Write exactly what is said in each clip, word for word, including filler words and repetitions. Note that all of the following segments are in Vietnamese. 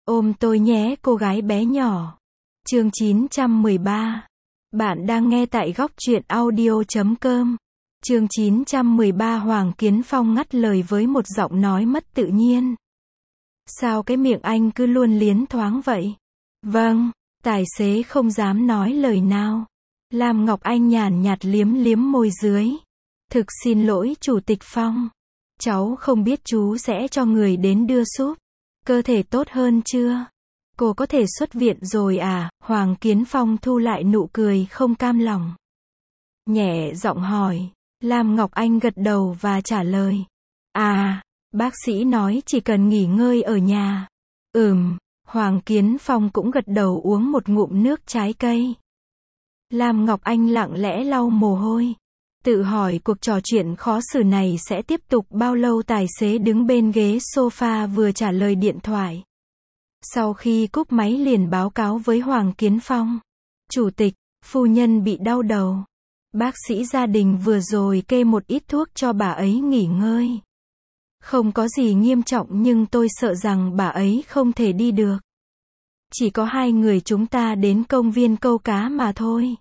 Ôm tôi nhé cô gái bé nhỏ. Chương chín trăm mười ba. Bạn đang nghe tại góc truyện audio chấm com. Chương chín trăm mười ba. Hoàng Kiến Phong ngắt lời với một giọng nói mất tự nhiên. Sao cái miệng anh cứ luôn liến thoáng vậy? Vâng, tài xế không dám nói lời nào. Lam Ngọc Anh nhàn nhạt liếm liếm môi dưới. Thực xin lỗi Chủ tịch Phong. Cháu không biết chú sẽ cho người đến đưa súp. Cơ thể tốt hơn chưa? Cô có thể xuất viện rồi à? Hoàng Kiến Phong thu lại nụ cười không cam lòng. Nhẹ giọng hỏi. Lam Ngọc Anh gật đầu và trả lời. À, bác sĩ nói chỉ cần nghỉ ngơi ở nhà. Ừm, Hoàng Kiến Phong cũng gật đầu uống một ngụm nước trái cây. Lam Ngọc Anh lặng lẽ lau mồ hôi. Tự hỏi cuộc trò chuyện khó xử này sẽ tiếp tục bao lâu. Tài xế đứng bên ghế sofa vừa trả lời điện thoại. Sau khi cúp máy liền báo cáo với Hoàng Kiến Phong. Chủ tịch, phu nhân bị đau đầu. Bác sĩ gia đình vừa rồi kê một ít thuốc cho bà ấy nghỉ ngơi. Không có gì nghiêm trọng nhưng tôi sợ rằng bà ấy không thể đi được. Chỉ có hai người chúng ta đến công viên câu cá mà thôi.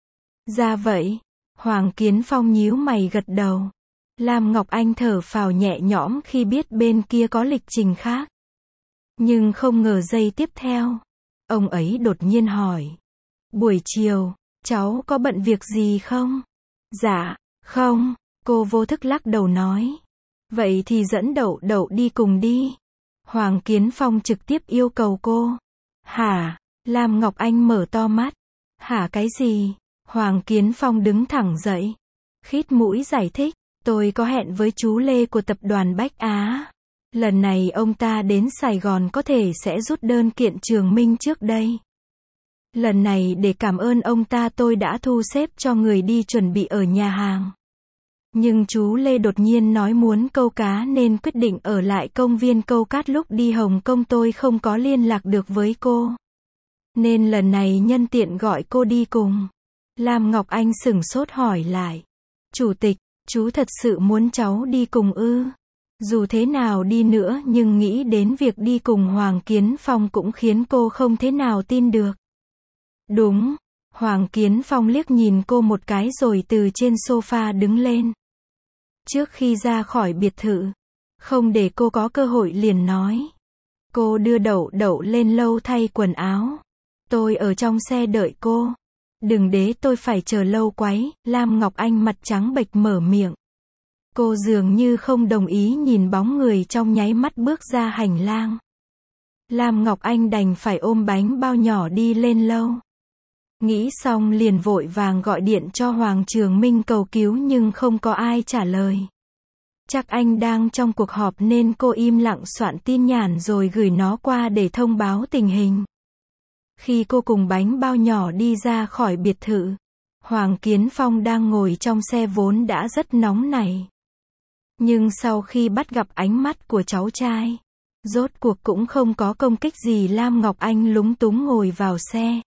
Ra vậy. Hoàng Kiến Phong nhíu mày gật đầu. Lam Ngọc Anh thở phào nhẹ nhõm khi biết bên kia có lịch trình khác. Nhưng không ngờ giây tiếp theo, ông ấy đột nhiên hỏi. Buổi chiều, cháu có bận việc gì không? Dạ, không, cô vô thức lắc đầu nói. Vậy thì dẫn Đậu Đậu đi cùng đi. Hoàng Kiến Phong trực tiếp yêu cầu cô. Hả? Lam Ngọc Anh mở to mắt. Hả cái gì? Hoàng Kiến Phong đứng thẳng dậy. Khít mũi giải thích. Tôi có hẹn với chú Lê của tập đoàn Bách Á. Lần này ông ta đến Sài Gòn có thể sẽ rút đơn kiện Trường Minh trước đây. Lần này để cảm ơn ông ta tôi đã thu xếp cho người đi chuẩn bị ở nhà hàng. Nhưng chú Lê đột nhiên nói muốn câu cá nên quyết định ở lại công viên câu cát. Lúc đi Hồng Kông tôi không có liên lạc được với cô. Nên lần này nhân tiện gọi cô đi cùng. Lam Ngọc Anh sửng sốt hỏi lại. Chủ tịch, chú thật sự muốn cháu đi cùng ư? Dù thế nào đi nữa nhưng nghĩ đến việc đi cùng Hoàng Kiến Phong cũng khiến cô không thế nào tin được. Đúng. Hoàng Kiến Phong liếc nhìn cô một cái rồi từ trên sofa đứng lên. Trước khi ra khỏi biệt thự, không để cô có cơ hội liền nói. Cô đưa Đậu Đậu lên lâu thay quần áo. Tôi ở trong xe đợi cô. Đừng để tôi phải chờ lâu quấy. Lam Ngọc Anh mặt trắng bệch mở miệng. Cô dường như không đồng ý nhìn bóng người trong nháy mắt bước ra hành lang. Lam Ngọc Anh đành phải ôm bánh bao nhỏ đi lên lâu. Nghĩ xong liền vội vàng gọi điện cho Hoàng Trường Minh cầu cứu nhưng không có ai trả lời. Chắc anh đang trong cuộc họp nên cô im lặng soạn tin nhắn rồi gửi nó qua để thông báo tình hình. Khi cô cùng bánh bao nhỏ đi ra khỏi biệt thự, Hoàng Kiến Phong đang ngồi trong xe vốn đã rất nóng nảy. Nhưng sau khi bắt gặp ánh mắt của cháu trai, rốt cuộc cũng không có công kích gì. Lam Ngọc Anh lúng túng ngồi vào xe.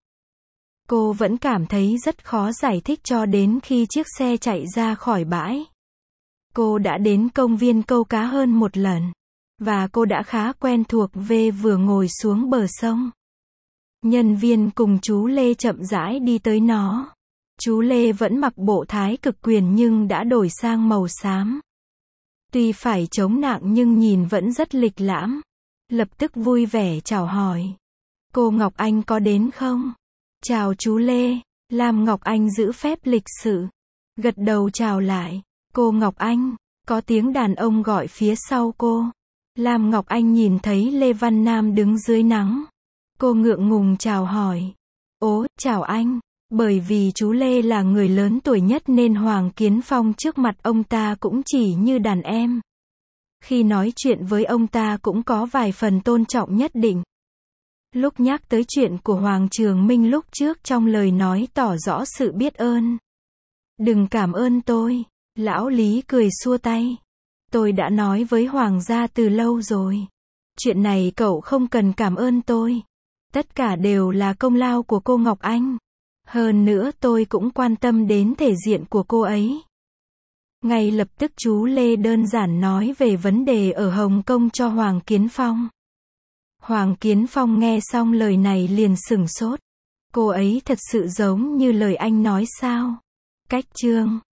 Cô vẫn cảm thấy rất khó giải thích cho đến khi chiếc xe chạy ra khỏi bãi. Cô đã đến công viên câu cá hơn một lần, và cô đã khá quen thuộc về vừa ngồi xuống bờ sông. Nhân viên cùng chú Lê chậm rãi đi tới nó. Chú Lê vẫn mặc bộ thái cực quyền nhưng đã đổi sang màu xám. Tuy phải chống nặng nhưng nhìn vẫn rất lịch lãm. Lập tức vui vẻ chào hỏi. Cô Ngọc Anh có đến không? Chào chú Lê. Lam Ngọc Anh giữ phép lịch sự. Gật đầu chào lại. Cô Ngọc Anh. Có tiếng đàn ông gọi phía sau cô. Lam Ngọc Anh nhìn thấy Lê Văn Nam đứng dưới nắng. Cô ngượng ngùng chào hỏi. Ố, chào anh. Bởi vì chú Lê là người lớn tuổi nhất nên Hoàng Kiến Phong trước mặt ông ta cũng chỉ như đàn em. Khi nói chuyện với ông ta cũng có vài phần tôn trọng nhất định. Lúc nhắc tới chuyện của Hoàng Trường Minh lúc trước trong lời nói tỏ rõ sự biết ơn. Đừng cảm ơn tôi. Lão Lý cười xua tay. Tôi đã nói với Hoàng gia từ lâu rồi. Chuyện này cậu không cần cảm ơn tôi. Tất cả đều là công lao của cô Ngọc Anh. Hơn nữa tôi cũng quan tâm đến thể diện của cô ấy. Ngay lập tức chú Lê đơn giản nói về vấn đề ở Hồng Kông cho Hoàng Kiến Phong. Hoàng Kiến Phong nghe xong lời này liền sửng sốt. Cô ấy thật sự giống như lời anh nói sao? Cách chương